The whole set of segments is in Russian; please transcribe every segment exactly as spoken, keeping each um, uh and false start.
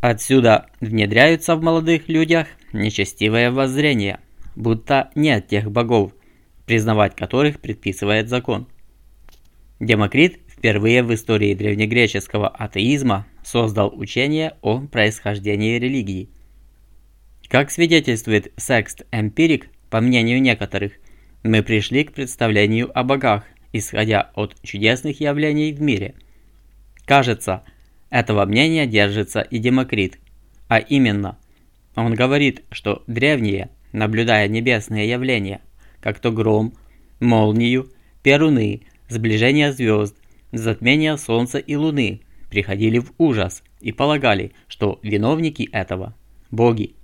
Отсюда внедряются в молодых людях нечестивые воззрения, будто нет тех богов, признавать которых предписывает закон. Демокрит впервые в истории древнегреческого атеизма создал учение о происхождении религии. Как свидетельствует Секст Эмпирик, по мнению некоторых, мы пришли к представлению о богах, исходя от чудесных явлений в мире. Кажется, этого мнения держится и Демокрит, а именно, он говорит, что древние, наблюдая небесные явления, как то гром, молнию, перуны, сближение звезд, затмение солнца и луны, приходили в ужас и полагали, что виновники этого – боги.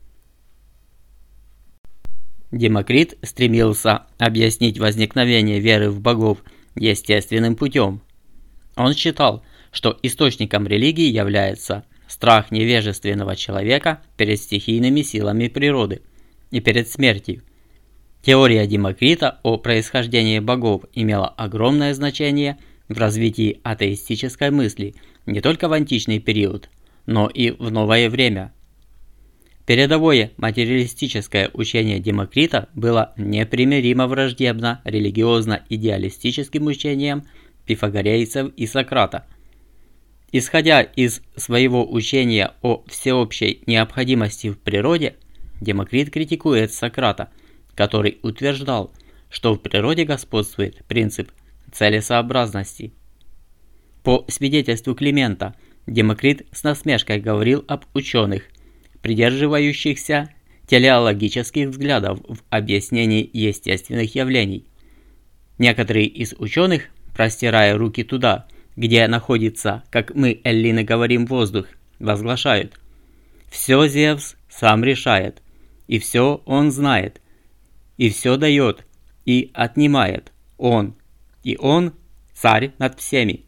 Демокрит стремился объяснить возникновение веры в богов естественным путем. Он считал, что источником религии является страх невежественного человека перед стихийными силами природы и перед смертью. Теория Демокрита о происхождении богов имела огромное значение в развитии атеистической мысли не только в античный период, но и в новое время. Передовое материалистическое учение Демокрита было непримиримо враждебно религиозно-идеалистическим учениям пифагорейцев и Сократа. Исходя из своего учения о всеобщей необходимости в природе, Демокрит критикует Сократа, который утверждал, что в природе господствует принцип целесообразности. По свидетельству Климента, Демокрит с насмешкой говорил об ученых, придерживающихся телеологических взглядов в объяснении естественных явлений. Некоторые из ученых, простирая руки туда, где находится, как мы, эллины, говорим, воздух, возглашают: «Все Зевс сам решает, и все он знает, и все дает, и отнимает он, и он царь над всеми».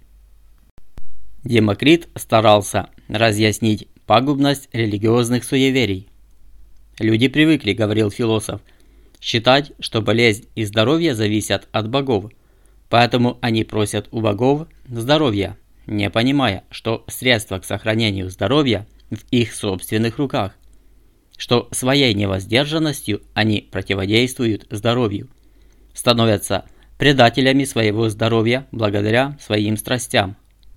Демокрит старался разъяснить пагубность религиозных суеверий. Люди привыкли, говорил философ, считать, что болезнь и здоровье зависят от богов, поэтому они просят у богов здоровья, не понимая, что средства к сохранению здоровья в их собственных руках, что своей невоздержанностью они противодействуют здоровью, становятся предателями своего здоровья благодаря своим страстям.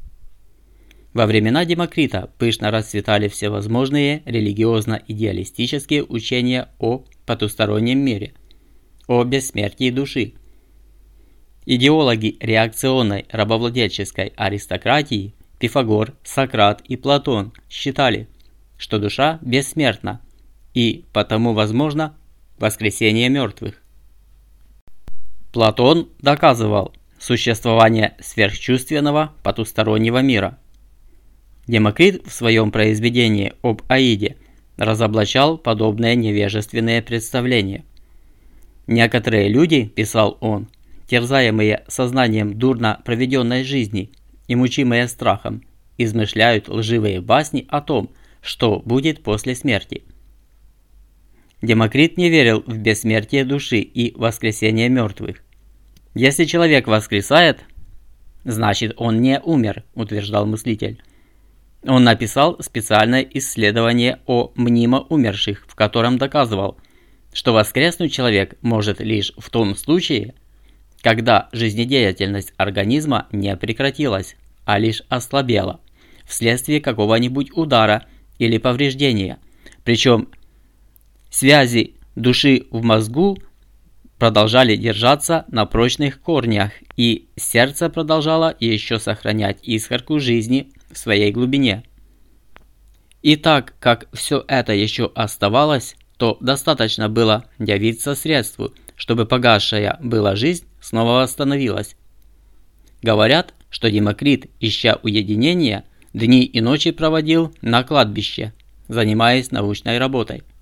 Во времена Демокрита пышно расцветали всевозможные религиозно-идеалистические учения о потустороннем мире, о бессмертии души. Идеологи реакционной рабовладельческой аристократии Пифагор, Сократ и Платон считали, что душа бессмертна и потому возможно воскресение мертвых. Платон доказывал существование сверхчувственного потустороннего мира. Демокрит в своем произведении об Аиде разоблачал подобные невежественные представления. «Некоторые люди, — писал он, — терзаемые сознанием дурно проведенной жизни и мучимые страхом, измышляют лживые басни о том, что будет после смерти». Демокрит не верил в бессмертие души и воскресение мертвых. «Если человек воскресает, значит он не умер», утверждал мыслитель. Он написал специальное исследование о мнимо умерших, в котором доказывал, что воскреснуть человек может лишь в том случае, когда жизнедеятельность организма не прекратилась, а лишь ослабела, вследствие какого-нибудь удара или повреждения. Причем связи души в мозгу продолжали держаться на прочных корнях, и сердце продолжало еще сохранять искорку жизни в своей глубине. И так как все это еще оставалось, то достаточно было явиться средству, чтобы погасшая была жизнь снова восстановилась. Говорят, что Демокрит, ища уединения, дни и ночи проводил на кладбище, занимаясь научной работой.